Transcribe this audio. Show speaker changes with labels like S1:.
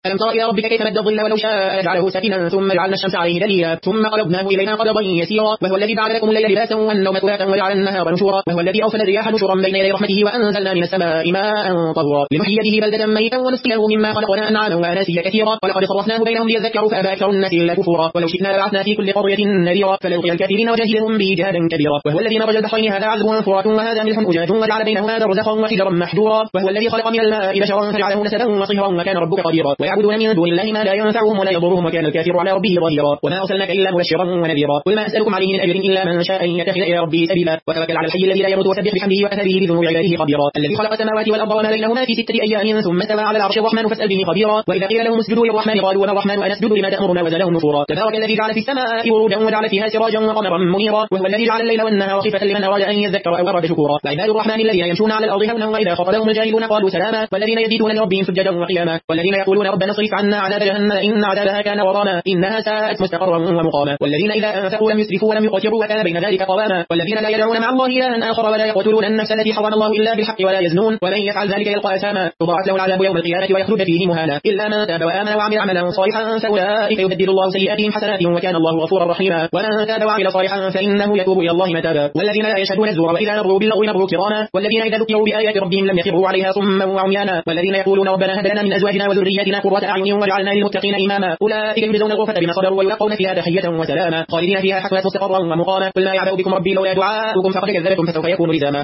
S1: ألم تر إلى ربك كيف مد الظل ولو شاء لجعله ساكنا ثم جعلنا الشمس عليه دليلا ثم قلبناه إلينا قلبا يسيرا وهو الذي جعل لكم الليل لباسا والنوم سباتا وجعل النهار نشورا وهو الذي أرسل الرياح نشرا بين يدي رحمته وأنزلنا من السماء ماء طهورا لنحيي به بلدة ميتا ونسقيه مما خلقنا أنعاما وأناسيا كثيرا ولقد صرفناه بينهم ليذكروا فأبى أكثر الناس إلا كفورا ولو شئنا لبعثنا في كل قرية نذيرا فليلقي الكافرين وجاهدهم به جهادا كبيرا وهو الذي مرج البحرين هذا عذب فرات وهذا ملح أجاج وجعل بينهما برزخا وحجرا محجورا وهو الذي خلق من الماء بشرا فجعله نسبا وصهرا وكان ربك قديرا ويعبدون من دون الله ما لا ينفعهم ولا يضرهم وكان الكافر على ربه ظهيرا وما أرسلناك إلا مبشرا ونذيرا قل ما أسألكم عليه من أجر إلا من شاء أن يتخذ إلى ربه سبيلا وتوكل على الحي الذي لا يموت وسبح بحمده وكفى به بذنوب عباده خبيرا الذي خلق السماوات والأرض وما بينهما في 6 أيام ثم استوى على العرش الرحمن فاسأل به خبيرا وإذا قيل لهم اسجدوا للرحمن قالوا وما الرحمن أنسجد لما تأمرنا وزادهم نفورا تبارك الذي جعل في السماء ورودا وجعل فيها سراجا وقمرا منيرا وهو الذي جعل الليل والنهار خلفة لمن أراد أن يذكر أو أراد شكورا وعباد الرحمن الذين يمشون على الأرض هونا وإذا خاطبهم الجاهلون قالوا سلاما والذين يبيتون لربهم سجدا وقياما والذين يقولون ربنا اصرف عنا عذاب جهنم إن عذابها كان غراما إنها ساءت مستقرا ومقاما والذين إذا أنفقوا لم يسرفوا ولم يقتروا وكان بين ذلك قواما والذين لا يدعون مع الله إلها آخر ولا يقتلون النفس التي حرم الله إلا بالحق ولا يزنون ومن يفعل ذلك يلقى أثاما يضاعف له العذاب يوم القيامة ويخلد فيه مهانا إلا من تاب وآمن وعمل عملا صالحا فأولئك يبدل الله سيئاتهم حسنات وكان الله غفورا رحيما ومن تاب وعمل صالحا فإنه يتوب إلى الله متابا والذين لا يشهدون الزور وإذا مروا باللغو مروا كراما والذين إذا ذكروا بآيات ربهم لم يخروا عليها صما وعميانا والذين يقولون ربنا هب لنا من أزواجنا وذرياتنا قرة أعين واجعلنا للمتقين إماما أولئك يجزون الغرفة بما صبروا ويلقون فيها تحية وسلاما خالدين فيها حسنات مستقرا ومقاما قل ما يعبأ بكم ربي لولا دعاؤكم فقد كذبتم فسوف يكون لزاما